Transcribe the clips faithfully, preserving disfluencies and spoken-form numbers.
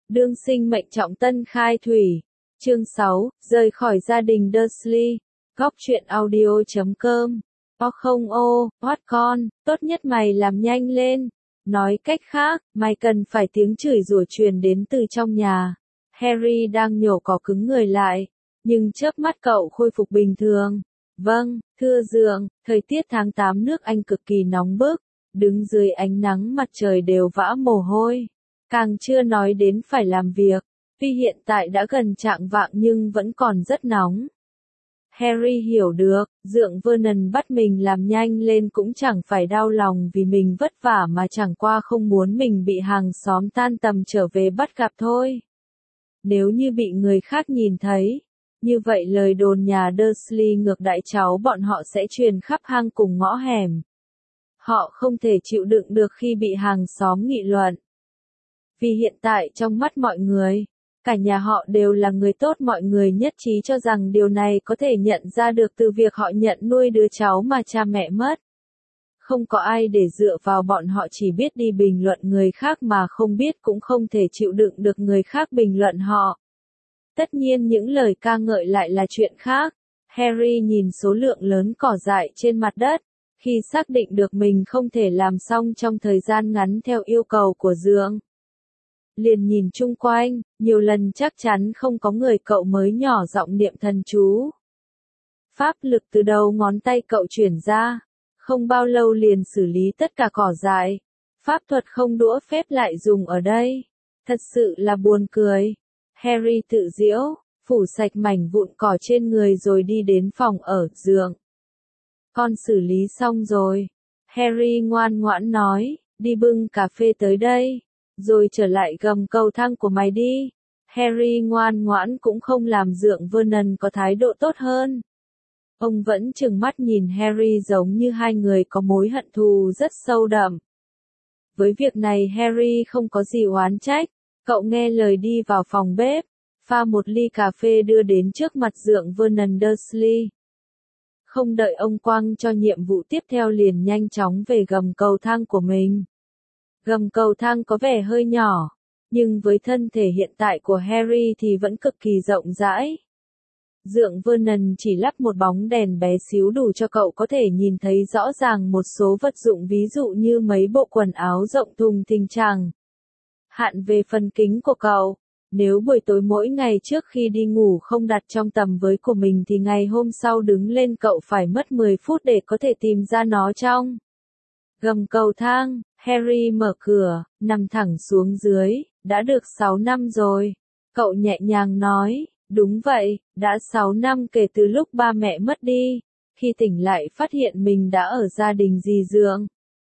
Đương sinh mệnh trọng tân khai thủy. Chương sáu, rời khỏi gia đình Dursley. Góc truyện audio chấm com. O không ô, what con, tốt nhất mày làm nhanh lên. Nói cách khác, mày cần phải tiếng chửi rủa truyền đến từ trong nhà. Harry đang nhổ cỏ cứng người lại, nhưng chớp mắt cậu khôi phục bình thường. Vâng, thưa dượng, thời tiết tháng tám nước Anh cực kỳ nóng bức, đứng dưới ánh nắng mặt trời đều vã mồ hôi. Càng chưa nói đến phải làm việc, tuy hiện tại đã gần chạng vạng nhưng vẫn còn rất nóng. Harry hiểu được, dượng Vernon bắt mình làm nhanh lên cũng chẳng phải đau lòng vì mình vất vả mà chẳng qua không muốn mình bị hàng xóm tan tầm trở về bắt gặp thôi. Nếu như bị người khác nhìn thấy, như vậy lời đồn nhà Dursley ngược đại cháu bọn họ sẽ truyền khắp hang cùng ngõ hẻm. Họ không thể chịu đựng được khi bị hàng xóm nghị luận. Vì hiện tại trong mắt mọi người, cả nhà họ đều là người tốt, mọi người nhất trí cho rằng điều này có thể nhận ra được từ việc họ nhận nuôi đứa cháu mà cha mẹ mất. Không có ai để dựa vào, bọn họ chỉ biết đi bình luận người khác mà không biết cũng không thể chịu đựng được người khác bình luận họ. Tất nhiên những lời ca ngợi lại là chuyện khác. Harry nhìn số lượng lớn cỏ dại trên mặt đất, khi xác định được mình không thể làm xong trong thời gian ngắn theo yêu cầu của dượng. Liền nhìn chung quanh, nhiều lần chắc chắn không có người, cậu mới nhỏ giọng niệm thần chú. Pháp lực từ đầu ngón tay cậu chuyển ra, không bao lâu liền xử lý tất cả cỏ dại. Pháp thuật không đũa phép lại dùng ở đây. Thật sự là buồn cười. Harry tự giễu, phủ sạch mảnh vụn cỏ trên người rồi đi đến phòng ở dượng. Con xử lý xong rồi. Harry ngoan ngoãn nói, đi bưng cà phê tới đây, rồi trở lại gầm cầu thang của mày đi. Harry ngoan ngoãn cũng không làm dượng Vernon có thái độ tốt hơn. Ông vẫn trừng mắt nhìn Harry giống như hai người có mối hận thù rất sâu đậm. Với việc này Harry không có gì oán trách, cậu nghe lời đi vào phòng bếp, pha một ly cà phê đưa đến trước mặt dượng Vernon Dursley. Không đợi ông quăng cho nhiệm vụ tiếp theo liền nhanh chóng về gầm cầu thang của mình. Gầm cầu thang có vẻ hơi nhỏ, nhưng với thân thể hiện tại của Harry thì vẫn cực kỳ rộng rãi. Dượng Vernon chỉ lắp một bóng đèn bé xíu đủ cho cậu có thể nhìn thấy rõ ràng một số vật dụng, ví dụ như mấy bộ quần áo rộng thùng thình chẳng hạn. Về phần kính của cậu, nếu buổi tối mỗi ngày trước khi đi ngủ không đặt trong tầm với của mình thì ngày hôm sau đứng lên cậu phải mất mười phút để có thể tìm ra nó trong gầm cầu thang. Harry mở cửa, nằm thẳng xuống dưới, đã được sáu năm rồi. Cậu nhẹ nhàng nói, đúng vậy, đã sáu năm kể từ lúc ba mẹ mất đi. Khi tỉnh lại phát hiện mình đã ở gia đình dì dượng.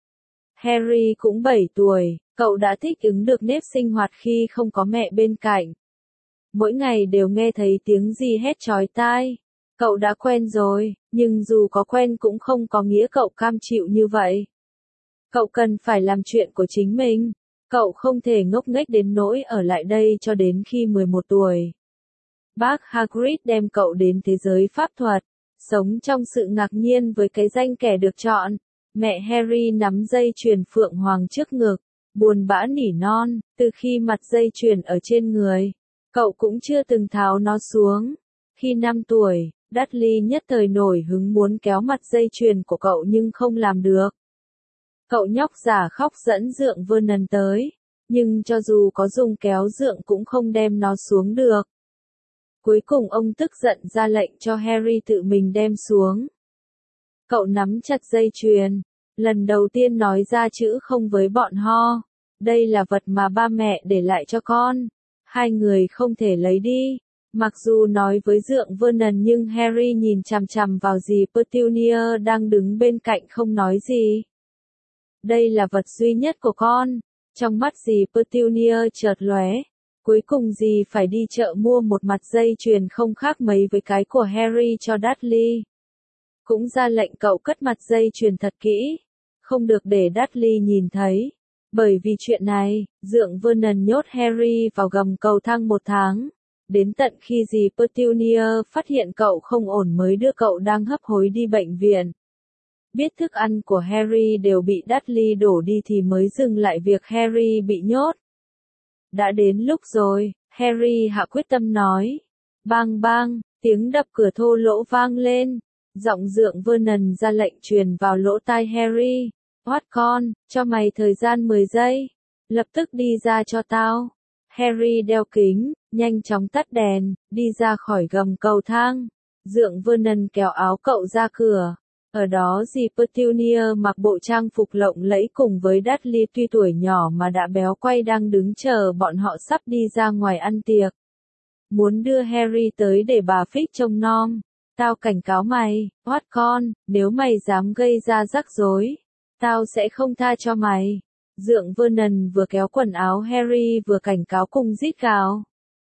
Harry cũng bảy tuổi, cậu đã thích ứng được nếp sinh hoạt khi không có mẹ bên cạnh. Mỗi ngày đều nghe thấy tiếng dì hét chói tai. Cậu đã quen rồi, nhưng dù có quen cũng không có nghĩa cậu cam chịu như vậy. Cậu cần phải làm chuyện của chính mình. Cậu không thể ngốc nghếch đến nỗi ở lại đây cho đến khi mười một tuổi. Bác Hagrid đem cậu đến thế giới pháp thuật, sống trong sự ngạc nhiên với cái danh kẻ được chọn. Mẹ Harry nắm dây chuyền phượng hoàng trước ngực, buồn bã nỉ non, từ khi mặt dây chuyền ở trên người, cậu cũng chưa từng tháo nó xuống. Khi năm tuổi, Dudley nhất thời nổi hứng muốn kéo mặt dây chuyền của cậu nhưng không làm được. Cậu nhóc giả khóc dẫn dượng Vernon tới, nhưng cho dù có dùng kéo dượng cũng không đem nó xuống được. Cuối cùng ông tức giận ra lệnh cho Harry tự mình đem xuống. Cậu nắm chặt dây chuyền, lần đầu tiên nói ra chữ không với bọn ho. Đây là vật mà ba mẹ để lại cho con. Hai người không thể lấy đi. Mặc dù nói với dượng Vernon nhưng Harry nhìn chằm chằm vào dì Petunia đang đứng bên cạnh không nói gì. Đây là vật duy nhất của con. Trong mắt dì Petunia chợt lóe. Cuối cùng dì phải đi chợ mua một mặt dây chuyền không khác mấy với cái của Harry cho Dudley. Cũng ra lệnh cậu cất mặt dây chuyền thật kỹ, không được để Dudley nhìn thấy. Bởi vì chuyện này, dượng Vernon nhốt Harry vào gầm cầu thang một tháng. Đến tận khi dì Petunia phát hiện cậu không ổn mới đưa cậu đang hấp hối đi bệnh viện. Biết thức ăn của Harry đều bị Dudley đổ đi thì mới dừng lại việc Harry bị nhốt. đã đến lúc rồi, Harry hạ quyết tâm nói. Bang bang, tiếng đập cửa thô lỗ vang lên. Giọng Dượng Vernon ra lệnh truyền vào lỗ tai Harry. Hoắt con, cho mày thời gian mười giây. Lập tức đi ra cho tao. Harry đeo kính, nhanh chóng tắt đèn, đi ra khỏi gầm cầu thang. Dượng Vernon kéo áo cậu ra cửa. Ở đó dì Petunia mặc bộ trang phục lộng lẫy cùng với Dudley tuy tuổi nhỏ mà đã béo quay đang đứng chờ bọn họ sắp đi ra ngoài ăn tiệc. Muốn đưa Harry tới để bà Fig trông nom. Tao cảnh cáo mày, Hoắt con, nếu mày dám gây ra rắc rối, tao sẽ không tha cho mày. Dượng Vernon vừa kéo quần áo Harry vừa cảnh cáo cùng rít gào.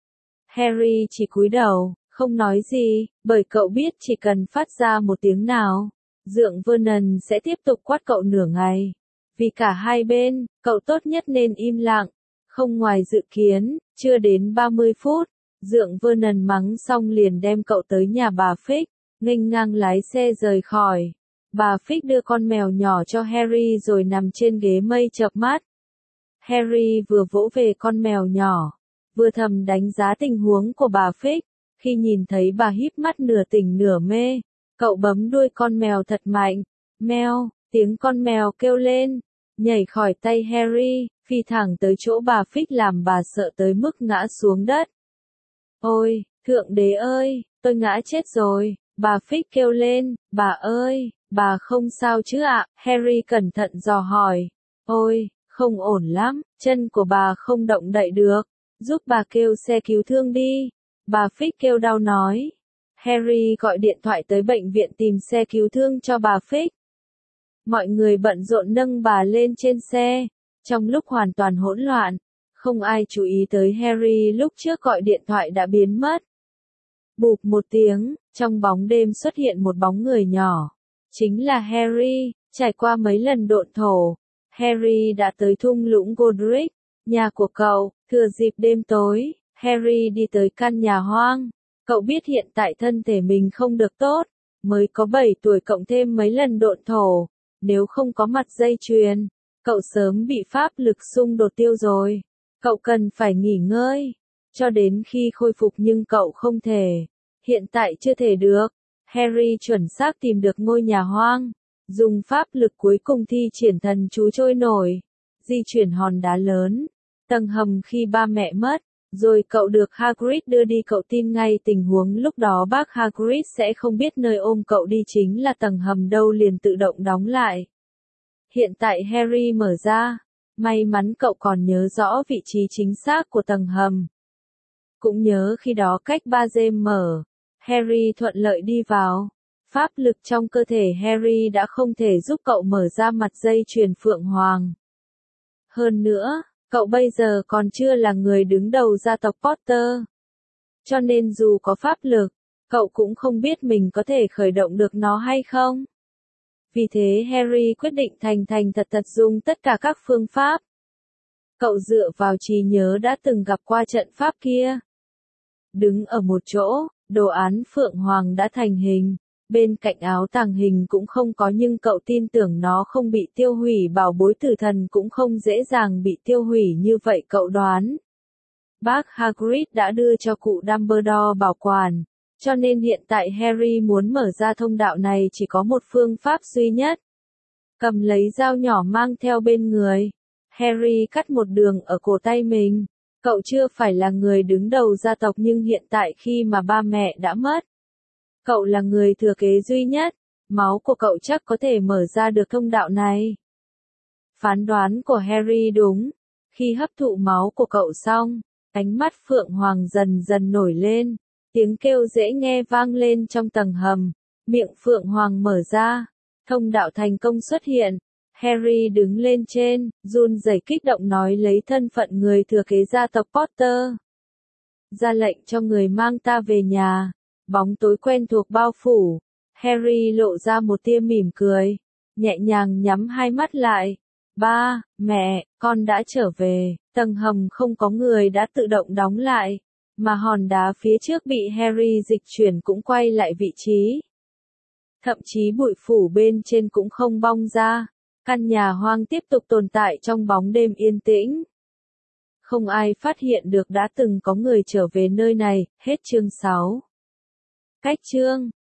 Harry chỉ cúi đầu, không nói gì, bởi cậu biết chỉ cần phát ra một tiếng nào, Dượng Vernon sẽ tiếp tục quát cậu nửa ngày. Vì cả hai bên, cậu tốt nhất nên im lặng. Không ngoài dự kiến, chưa đến ba mươi phút, Dượng Vernon mắng xong liền đem cậu tới nhà bà Fig, nghênh ngang lái xe rời khỏi. Bà Fig đưa con mèo nhỏ cho Harry rồi nằm trên ghế mây chợp mắt. Harry vừa vỗ về con mèo nhỏ, vừa thầm đánh giá tình huống của bà Fig. Khi nhìn thấy bà híp mắt nửa tỉnh nửa mê, cậu bấm đuôi con mèo thật mạnh. Meo, tiếng con mèo kêu lên, nhảy khỏi tay Harry, phi thẳng tới chỗ bà Fig làm bà sợ tới mức ngã xuống đất. Ôi, Thượng Đế ơi, tôi ngã chết rồi, bà Fig kêu lên, bà ơi, bà không sao chứ ạ? Harry cẩn thận dò hỏi. Ôi, không ổn lắm, chân của bà không động đậy được, giúp bà kêu xe cứu thương đi. Bà Fig kêu đau nói. Harry gọi điện thoại tới bệnh viện tìm xe cứu thương cho bà Fig. Mọi người bận rộn nâng bà lên trên xe. Trong lúc hoàn toàn hỗn loạn, không ai chú ý tới Harry lúc trước gọi điện thoại đã biến mất. Bụp một tiếng, trong bóng đêm xuất hiện một bóng người nhỏ. Chính là Harry. Trải qua mấy lần độn thổ, Harry đã tới thung lũng Godric, nhà của cậu. Thừa dịp đêm tối, Harry đi tới căn nhà hoang. Cậu biết hiện tại thân thể mình không được tốt, mới có bảy tuổi cộng thêm mấy lần độn thổ. Nếu không có mặt dây chuyền, cậu sớm bị pháp lực xung đột tiêu rồi. Cậu cần phải nghỉ ngơi, cho đến khi khôi phục nhưng cậu không thể. Hiện tại chưa thể được. Harry chuẩn xác tìm được ngôi nhà hoang, dùng pháp lực cuối cùng thi triển thần chú trôi nổi, di chuyển hòn đá lớn, tầng hầm khi ba mẹ mất. Rồi cậu được Hagrid đưa đi. Cậu tin ngay tình huống lúc đó bác Hagrid sẽ không biết nơi ôm cậu đi chính là tầng hầm đâu, liền tự động đóng lại. Hiện tại Harry mở ra, may mắn cậu còn nhớ rõ vị trí chính xác của tầng hầm. Cũng nhớ khi đó cách ba giây mở, Harry thuận lợi đi vào. Pháp lực trong cơ thể Harry đã không thể giúp cậu mở ra mặt dây chuyền Phượng Hoàng. Hơn nữa, cậu bây giờ còn chưa là người đứng đầu gia tộc Potter. Cho nên dù có pháp lực, cậu cũng không biết mình có thể khởi động được nó hay không. Vì thế Harry quyết định thành thành thật thật dùng tất cả các phương pháp. Cậu dựa vào trí nhớ đã từng gặp qua trận pháp kia. Đứng ở một chỗ, đồ án Phượng Hoàng đã thành hình. Bên cạnh áo tàng hình cũng không có, nhưng cậu tin tưởng nó không bị tiêu hủy. Bảo bối tử thần cũng không dễ dàng bị tiêu hủy như vậy cậu đoán. Bác Hagrid đã đưa cho cụ Dumbledore bảo quản, cho nên hiện tại Harry muốn mở ra thông đạo này chỉ có một phương pháp duy nhất. Cầm lấy dao nhỏ mang theo bên người, Harry cắt một đường ở cổ tay mình. Cậu chưa phải là người đứng đầu gia tộc nhưng hiện tại khi mà ba mẹ đã mất, cậu là người thừa kế duy nhất, máu của cậu chắc có thể mở ra được thông đạo này. Phán đoán của Harry đúng, khi hấp thụ máu của cậu xong, ánh mắt Phượng Hoàng dần dần nổi lên, tiếng kêu dễ nghe vang lên trong tầng hầm, miệng Phượng Hoàng mở ra, thông đạo thành công xuất hiện. Harry đứng lên trên, run rẩy kích động nói lấy thân phận người thừa kế gia tộc Potter. Ra lệnh cho người mang ta về nhà. Bóng tối quen thuộc bao phủ. Harry lộ ra một tia mỉm cười, nhẹ nhàng nhắm hai mắt lại. Ba, mẹ, con đã trở về. Tầng hầm không có người đã tự động đóng lại, mà hòn đá phía trước bị Harry dịch chuyển cũng quay lại vị trí. Thậm chí bụi phủ bên trên cũng không bong ra. Căn nhà hoang tiếp tục tồn tại trong bóng đêm yên tĩnh. Không ai phát hiện được đã từng có người trở về nơi này, hết chương sáu. Cách chương